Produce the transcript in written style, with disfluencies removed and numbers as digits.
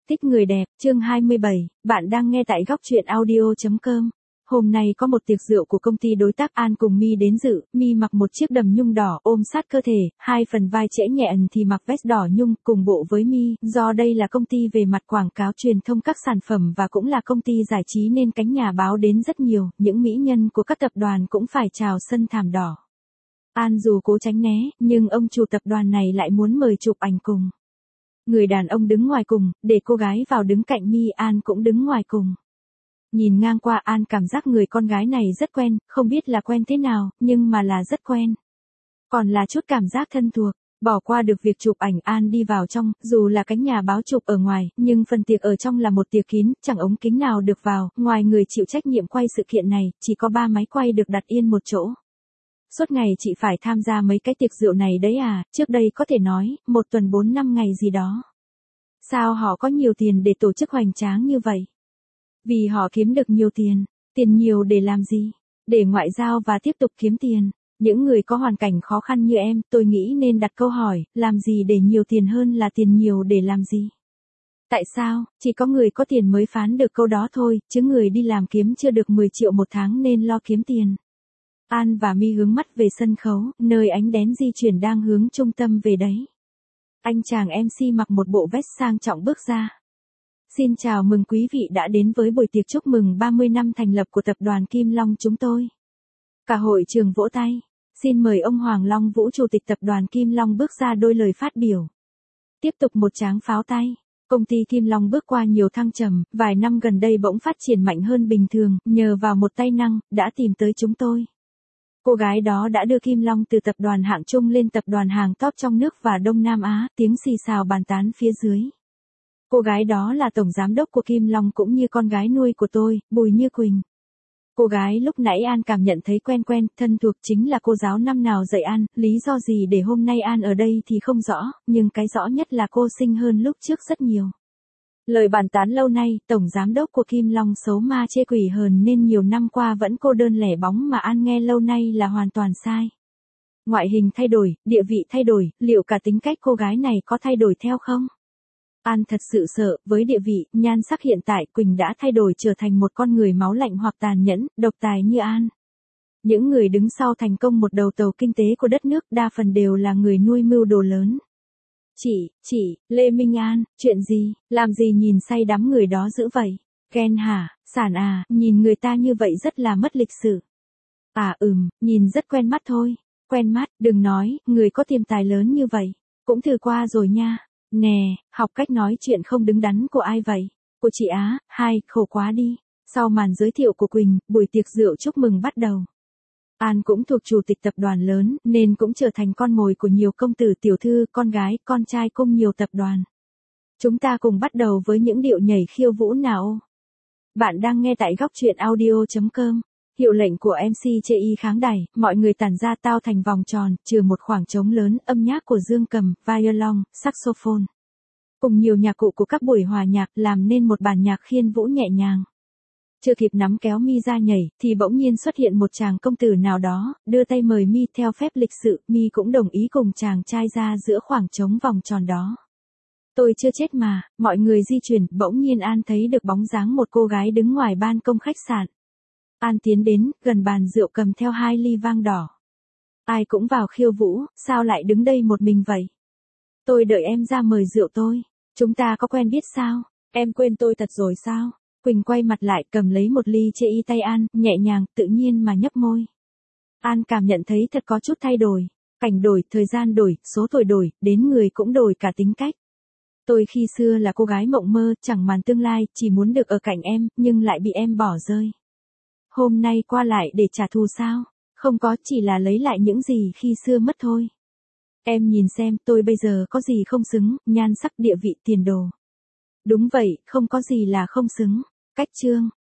Thích người đẹp, chương 27, bạn đang nghe tại góc truyện audio.com. Hôm nay có một tiệc rượu của công ty đối tác An cùng My đến dự, My mặc một chiếc đầm nhung đỏ ôm sát cơ thể, hai phần vai trễ nhẹ thì mặc vest đỏ nhung cùng bộ với My, do đây là công ty về mặt quảng cáo truyền thông các sản phẩm và cũng là công ty giải trí nên cánh nhà báo đến rất nhiều, những mỹ nhân của các tập đoàn cũng phải chào sân thảm đỏ. An dù cố tránh né, nhưng ông chủ tập đoàn này lại muốn mời chụp ảnh cùng. Người đàn ông đứng ngoài cùng, để cô gái vào đứng cạnh My, An cũng đứng ngoài cùng. Nhìn ngang qua An cảm giác người con gái này rất quen, không biết là quen thế nào, nhưng mà là rất quen. Còn là chút cảm giác thân thuộc, bỏ qua được việc chụp ảnh An đi vào trong, dù là cánh nhà báo chụp ở ngoài, nhưng phần tiệc ở trong là một tiệc kín, chẳng ống kính nào được vào, ngoài người chịu trách nhiệm quay sự kiện này, chỉ có 3 máy quay được đặt yên một chỗ. Suốt ngày chị phải tham gia mấy cái tiệc rượu này đấy à, trước đây có thể nói, 1 tuần 4-5 ngày gì đó. Sao họ có nhiều tiền để tổ chức hoành tráng như vậy? Vì họ kiếm được nhiều tiền, tiền nhiều để làm gì? Để ngoại giao và tiếp tục kiếm tiền. Những người có hoàn cảnh khó khăn như em, tôi nghĩ nên đặt câu hỏi, làm gì để nhiều tiền hơn là tiền nhiều để làm gì? Tại sao, chỉ có người có tiền mới phán được câu đó thôi, chứ người đi làm kiếm chưa được 10 triệu một tháng nên lo kiếm tiền. An và My hướng mắt về sân khấu, nơi ánh đèn di chuyển đang hướng trung tâm về đấy. Anh chàng MC mặc một bộ vest sang trọng bước ra. Xin chào mừng quý vị đã đến với buổi tiệc chúc mừng 30 năm thành lập của tập đoàn Kim Long chúng tôi. Cả hội trường vỗ tay. Xin mời ông Hoàng Long Vũ chủ tịch tập đoàn Kim Long bước ra đôi lời phát biểu. Tiếp tục một tràng pháo tay. Công ty Kim Long bước qua nhiều thăng trầm, vài năm gần đây bỗng phát triển mạnh hơn bình thường, nhờ vào một tay năng, đã tìm tới chúng tôi. Cô gái đó đã đưa Kim Long từ tập đoàn hạng trung lên tập đoàn hàng top trong nước và Đông Nam Á, tiếng xì xào bàn tán phía dưới. Cô gái đó là tổng giám đốc của Kim Long cũng như con gái nuôi của tôi, Bùi Như Quỳnh. Cô gái lúc nãy An cảm nhận thấy quen quen, thân thuộc chính là cô giáo năm nào dạy An, lý do gì để hôm nay An ở đây thì không rõ, nhưng cái rõ nhất là cô xinh hơn lúc trước rất nhiều. Lời bàn tán lâu nay, tổng giám đốc của Kim Long xấu ma chê quỷ hờn nên nhiều năm qua vẫn cô đơn lẻ bóng mà An nghe lâu nay là hoàn toàn sai. Ngoại hình thay đổi, địa vị thay đổi, liệu cả tính cách cô gái này có thay đổi theo không? An thật sự sợ, với địa vị, nhan sắc hiện tại Quỳnh đã thay đổi trở thành một con người máu lạnh hoặc tàn nhẫn, độc tài như An. Những người đứng sau thành công một đầu tàu kinh tế của đất nước đa phần đều là người nuôi mưu đồ lớn. Chị, Lê Minh An, chuyện gì, làm gì nhìn say đắm người đó dữ vậy? Ghen hả, sản à, nhìn người ta như vậy rất là mất lịch sự. À nhìn rất quen mắt thôi. Quen mắt, đừng nói, người có tiềm tài lớn như vậy. Cũng thử qua rồi nha. Nè, học cách nói chuyện không đứng đắn của ai vậy? Của chị Á, khổ quá đi. Sau màn giới thiệu của Quỳnh, buổi tiệc rượu chúc mừng bắt đầu. An cũng thuộc chủ tịch tập đoàn lớn, nên cũng trở thành con mồi của nhiều công tử tiểu thư, con gái, con trai cùng nhiều tập đoàn. Chúng ta cùng bắt đầu với những điệu nhảy khiêu vũ nào. Bạn đang nghe tại góc truyện audio.com. Hiệu lệnh của MC chê y kháng đẩy, mọi người tản ra tao thành vòng tròn, trừ một khoảng trống lớn, âm nhạc của dương cầm, violon, saxophone. Cùng nhiều nhạc cụ của các buổi hòa nhạc làm nên một bản nhạc khiên vũ nhẹ nhàng. Chưa kịp nắm kéo My ra nhảy, thì bỗng nhiên xuất hiện một chàng công tử nào đó, đưa tay mời My theo phép lịch sự, My cũng đồng ý cùng chàng trai ra giữa khoảng trống vòng tròn đó. Tôi chưa chết mà, mọi người di chuyển, bỗng nhiên An thấy được bóng dáng một cô gái đứng ngoài ban công khách sạn. An tiến đến, gần bàn rượu cầm theo 2 ly vang đỏ. Ai cũng vào khiêu vũ, sao lại đứng đây một mình vậy? Tôi đợi em ra mời rượu tôi. Chúng ta có quen biết sao? Em quên tôi thật rồi sao? Quỳnh quay mặt lại cầm lấy một ly chê y tay An, nhẹ nhàng, tự nhiên mà nhấp môi. An cảm nhận thấy thật có chút thay đổi. Cảnh đổi, thời gian đổi, số tuổi đổi, đến người cũng đổi cả tính cách. Tôi khi xưa là cô gái mộng mơ, chẳng màn tương lai, chỉ muốn được ở cạnh em, nhưng lại bị em bỏ rơi. Hôm nay qua lại để trả thù sao? Không có, chỉ là lấy lại những gì khi xưa mất thôi. Em nhìn xem, tôi bây giờ có gì không xứng, nhan sắc, địa vị, tiền đồ. Đúng vậy, không có gì là không xứng. Cách chương,